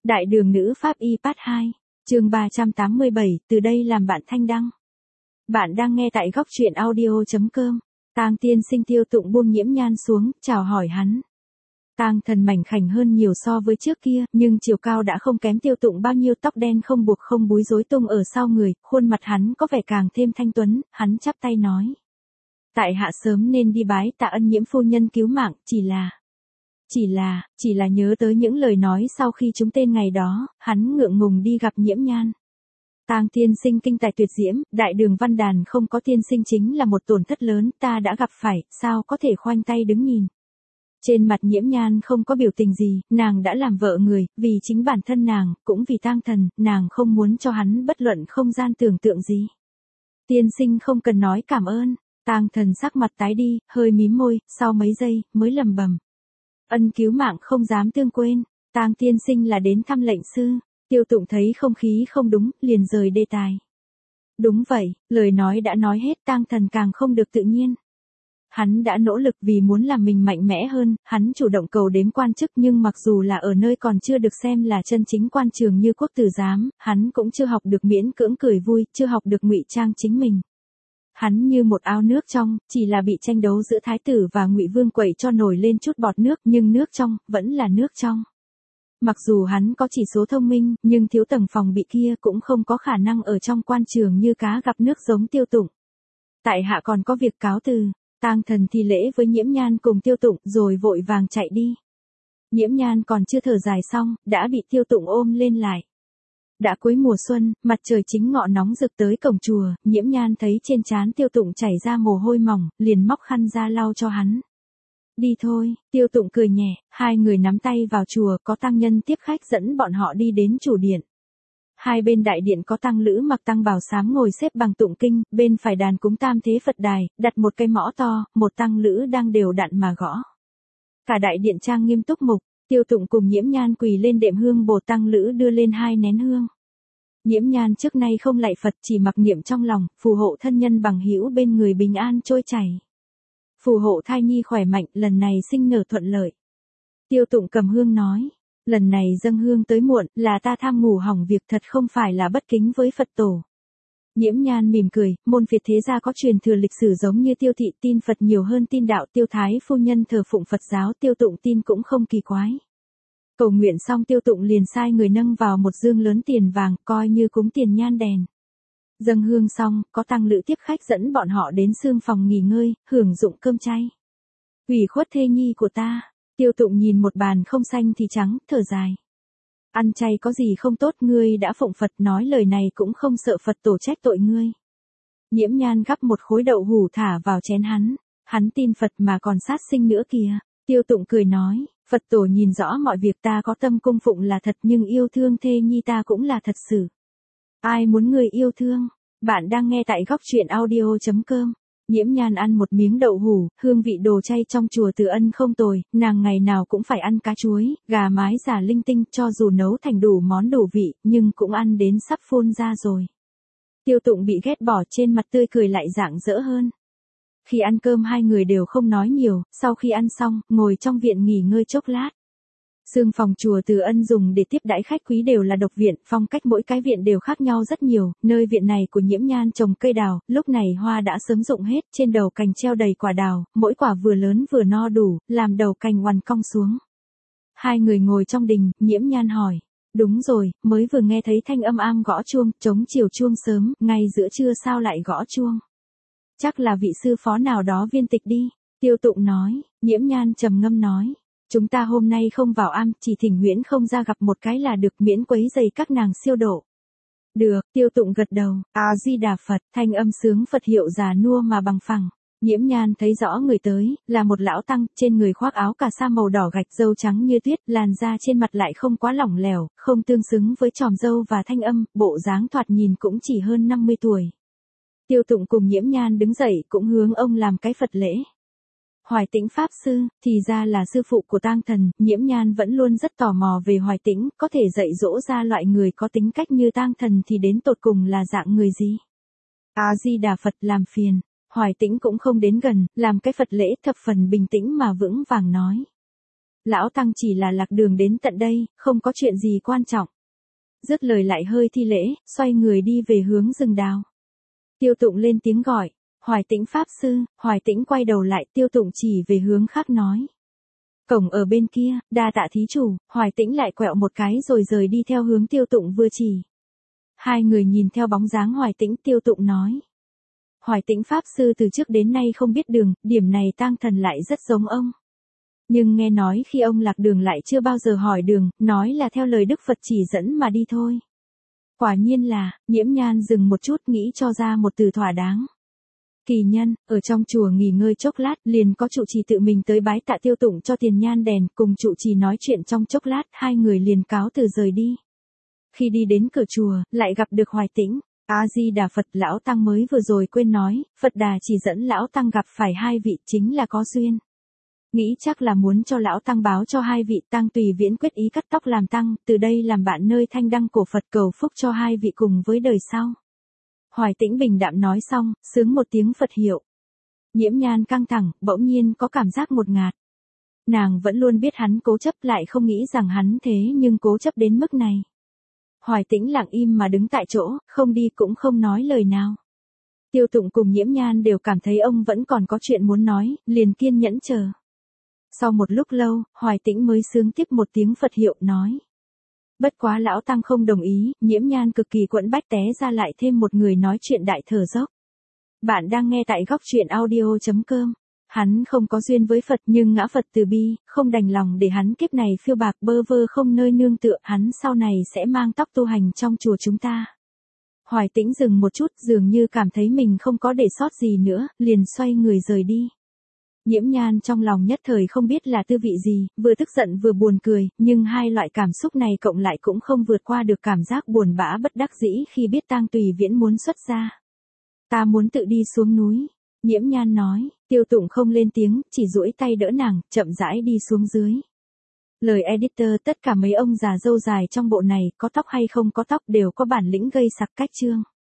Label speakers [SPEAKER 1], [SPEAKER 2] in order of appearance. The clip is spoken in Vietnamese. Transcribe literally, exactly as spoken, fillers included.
[SPEAKER 1] Đại đường nữ pháp y part hai, chương ba trăm tám mươi bảy, từ đây làm bạn Thanh Đăng. Bạn đang nghe tại góc truyện audio chấm com. Tang tiên sinh Tiêu Tụng buông Nhiễm Nhan xuống, chào hỏi hắn. Tang thần mảnh khảnh hơn nhiều so với trước kia, nhưng chiều cao đã không kém Tiêu Tụng bao nhiêu, tóc đen không buộc không búi rối tung ở sau người, khuôn mặt hắn có vẻ càng thêm thanh tuấn, hắn chắp tay nói. Tại hạ sớm nên đi bái tạ ân Nhiễm phu nhân cứu mạng, chỉ là... Chỉ là, chỉ là nhớ tới những lời nói sau khi chúng tên ngày đó, hắn ngượng ngùng đi gặp Nhiễm Nhan. Tang tiên sinh kinh tài tuyệt diễm, đại đường văn đàn không có tiên sinh chính là một tổn thất lớn, ta đã gặp phải, sao có thể khoanh tay đứng nhìn. Trên mặt Nhiễm Nhan không có biểu tình gì, nàng đã làm vợ người, vì chính bản thân nàng, cũng vì Tang thần, nàng không muốn cho hắn bất luận không gian tưởng tượng gì. Tiên sinh không cần nói cảm ơn, Tang thần sắc mặt tái đi, hơi mím môi, sau mấy giây, mới lầm bầm. Ân cứu mạng không dám tương quên, Tang tiên sinh là đến thăm lệnh sư. Tiêu Tụng thấy không khí không đúng, liền rời đề tài. Đúng vậy, lời nói đã nói hết, Tang thần càng không được tự nhiên. Hắn đã nỗ lực vì muốn làm mình mạnh mẽ hơn, hắn chủ động cầu đến quan chức, nhưng mặc dù là ở nơi còn chưa được xem là chân chính quan trường như quốc tử giám, hắn cũng chưa học được miễn cưỡng cười vui, chưa học được ngụy trang chính mình. Hắn như một ao nước trong, chỉ là bị tranh đấu giữa thái tử và Ngụy Vương quậy cho nổi lên chút bọt nước, nhưng nước trong, vẫn là nước trong. Mặc dù hắn có chỉ số thông minh, nhưng thiếu tầng phòng bị kia cũng không có khả năng ở trong quan trường như cá gặp nước giống Tiêu Tụng. Tại hạ còn có việc cáo từ, Tang thần thi lễ với Nhiễm Nhan cùng Tiêu Tụng rồi vội vàng chạy đi. Nhiễm Nhan còn chưa thở dài xong, đã bị Tiêu Tụng ôm lên lại. Đã cuối mùa xuân, mặt trời chính ngọ nóng rực tới cổng chùa, Nhiễm Nhan thấy trên trán Tiêu Tụng chảy ra mồ hôi mỏng, liền móc khăn ra lau cho hắn. Đi thôi, Tiêu Tụng cười nhẹ, hai người nắm tay vào chùa, có tăng nhân tiếp khách dẫn bọn họ đi đến chủ điện. Hai bên đại điện có tăng lữ mặc tăng bào xám ngồi xếp bằng tụng kinh, bên phải đàn cúng tam thế Phật đài, đặt một cây mõ to, một tăng lữ đang đều đặn mà gõ. Cả đại điện trang nghiêm túc mục. Tiêu Tụng cùng Nhiễm Nhan quỳ lên đệm hương, bồ tăng lữ đưa lên hai nén hương. Nhiễm Nhan trước nay không lạy Phật, chỉ mặc niệm trong lòng, phù hộ thân nhân bằng hữu bên người bình an trôi chảy. Phù hộ thai nhi khỏe mạnh, lần này sinh nở thuận lợi. Tiêu Tụng cầm hương nói, lần này dâng hương tới muộn, là ta tham ngủ hỏng việc, thật không phải là bất kính với Phật tổ. Nhiễm Nhan mỉm cười, môn Việt thế gia có truyền thừa lịch sử giống như Tiêu thị tin Phật nhiều hơn tin đạo, Tiêu thái phu nhân thờ phụng Phật giáo, Tiêu Tụng tin cũng không kỳ quái. Cầu nguyện xong Tiêu Tụng liền sai người nâng vào một dương lớn tiền vàng, coi như cúng tiền nhan đèn. Dâng hương xong, có tăng lữ tiếp khách dẫn bọn họ đến sương phòng nghỉ ngơi, hưởng dụng cơm chay. Ủy khuất thê nhi của ta, Tiêu Tụng nhìn một bàn không xanh thì trắng, thở dài. Ăn chay có gì không tốt, ngươi đã phụng Phật, nói lời này cũng không sợ Phật tổ trách tội ngươi. Nhiễm Nhan gắp một khối đậu hủ thả vào chén hắn, hắn tin Phật mà còn sát sinh nữa kìa. Tiêu Tụng cười nói, Phật tổ nhìn rõ mọi việc, ta có tâm cung phụng là thật, nhưng yêu thương thê nhi ta cũng là thật sự. Ai muốn người yêu thương? Bạn đang nghe tại góc truyện audio chấm com. Nhiễm Nhan ăn một miếng đậu hủ, hương vị đồ chay trong chùa Từ Ân không tồi, nàng ngày nào cũng phải ăn cá chuối, gà mái giả linh tinh, cho dù nấu thành đủ món đủ vị, nhưng cũng ăn đến sắp phun ra rồi. Tiêu Tụng bị ghét bỏ, trên mặt tươi cười lại rạng rỡ hơn. Khi ăn cơm hai người đều không nói nhiều, sau khi ăn xong, ngồi trong viện nghỉ ngơi chốc lát. Sương phòng chùa Từ Ân dùng để tiếp đãi khách quý đều là độc viện, phong cách mỗi cái viện đều khác nhau rất nhiều, nơi viện này của Nhiễm Nhan trồng cây đào, lúc này hoa đã sớm rụng hết, trên đầu cành treo đầy quả đào, mỗi quả vừa lớn vừa no đủ, làm đầu cành oằn cong xuống. Hai người ngồi trong đình, Nhiễm Nhan hỏi, đúng rồi, mới vừa nghe thấy thanh âm am gõ chuông, trống chiều chuông sớm, ngay giữa trưa sao lại gõ chuông? Chắc là vị sư phó nào đó viên tịch đi, Tiêu Tụng nói. Nhiễm Nhan trầm ngâm nói. Chúng ta hôm nay không vào am, chỉ thỉnh Nguyễn không ra gặp một cái là được, miễn quấy rầy các nàng siêu độ. Được, Tiêu Tụng gật đầu, A-di-đà Phật, thanh âm sướng Phật hiệu già nua mà bằng phẳng. Nhiễm Nhan thấy rõ người tới, là một lão tăng, trên người khoác áo cà sa màu đỏ gạch, râu trắng như tuyết, làn da trên mặt lại không quá lỏng lẻo, không tương xứng với tròm râu và thanh âm, bộ dáng thoạt nhìn cũng chỉ hơn năm mươi tuổi. Tiêu Tụng cùng Nhiễm Nhan đứng dậy, cũng hướng ông làm cái Phật lễ. Hoài Tĩnh Pháp Sư, thì ra là sư phụ của Tang thần, Nhiễm Nhan vẫn luôn rất tò mò về Hoài Tĩnh, có thể dạy dỗ ra loại người có tính cách như Tang thần thì đến tột cùng là dạng người gì. A-di-đà Phật, làm phiền. Hoài Tĩnh cũng không đến gần, làm cái Phật lễ thập phần bình tĩnh mà vững vàng nói. Lão Tăng chỉ là lạc đường đến tận đây, không có chuyện gì quan trọng. Dứt lời lại hơi thi lễ, xoay người đi về hướng rừng đào. Tiêu Tụng lên tiếng gọi, Hoài Tĩnh Pháp Sư. Hoài Tĩnh quay đầu lại, Tiêu Tụng chỉ về hướng khác nói. Cổng ở bên kia, đa tạ thí chủ. Hoài Tĩnh lại quẹo một cái rồi rời đi theo hướng Tiêu Tụng vừa chỉ. Hai người nhìn theo bóng dáng Hoài Tĩnh, Tiêu Tụng nói. Hoài Tĩnh Pháp Sư từ trước đến nay không biết đường, điểm này tang thần lại rất giống ông. Nhưng nghe nói khi ông lạc đường lại chưa bao giờ hỏi đường, nói là theo lời Đức Phật chỉ dẫn mà đi thôi. Quả nhiên là, Nhiễm Nhan dừng một chút nghĩ cho ra một từ thỏa đáng. Kỳ nhân, ở trong chùa nghỉ ngơi chốc lát, liền có trụ trì tự mình tới bái tạ Tiêu Tụng cho tiền nhang đèn, cùng trụ trì nói chuyện trong chốc lát, hai người liền cáo từ rời đi. Khi đi đến cửa chùa, lại gặp được Hoài Tĩnh. A-di-đà Phật. Lão Tăng mới vừa rồi quên nói, Phật Đà chỉ dẫn Lão Tăng gặp phải hai vị chính là có duyên. Nghĩ chắc là muốn cho Lão Tăng báo cho hai vị. Tăng Tùy Viễn quyết ý cắt tóc làm tăng, từ đây làm bạn nơi thanh đăng cổ Phật, cầu phúc cho hai vị cùng với đời sau. Hoài Tĩnh bình đạm nói xong, sướng một tiếng Phật hiệu. Nhiễm Nhan căng thẳng, bỗng nhiên có cảm giác ngột ngạt. Nàng vẫn luôn biết hắn cố chấp, lại không nghĩ rằng hắn thế nhưng cố chấp đến mức này. Hoài Tĩnh lặng im mà đứng tại chỗ, không đi cũng không nói lời nào. Tiêu Tụng cùng Nhiễm Nhan đều cảm thấy ông vẫn còn có chuyện muốn nói, liền kiên nhẫn chờ. Sau một lúc lâu, Hoài Tĩnh mới sướng tiếp một tiếng Phật hiệu nói. Bất quá Lão Tăng không đồng ý. Nhiễm Nhan cực kỳ quẫn bách té ra lại thêm một người nói chuyện đại thở dốc. Bạn đang nghe tại góc truyện audio chấm com. Hắn không có duyên với Phật nhưng ngã Phật từ bi, không đành lòng để hắn kiếp này phiêu bạc bơ vơ không nơi nương tựa, hắn sau này sẽ mang tóc tu hành trong chùa chúng ta. Hoài Tĩnh dừng một chút, dường như cảm thấy mình không có để sót gì nữa, liền xoay người rời đi. Nhiễm Nhan trong lòng nhất thời không biết là tư vị gì, vừa tức giận vừa buồn cười, nhưng hai loại cảm xúc này cộng lại cũng không vượt qua được cảm giác buồn bã bất đắc dĩ khi biết Tang Tùy Viễn muốn xuất gia. Ta muốn tự đi xuống núi. Nhiễm Nhan nói. Tiêu Tụng không lên tiếng, chỉ duỗi tay đỡ nàng, chậm rãi đi xuống dưới. Lời editor, tất cả mấy ông già râu dài trong bộ này, có tóc hay không có tóc đều có bản lĩnh gây sặc cách chương.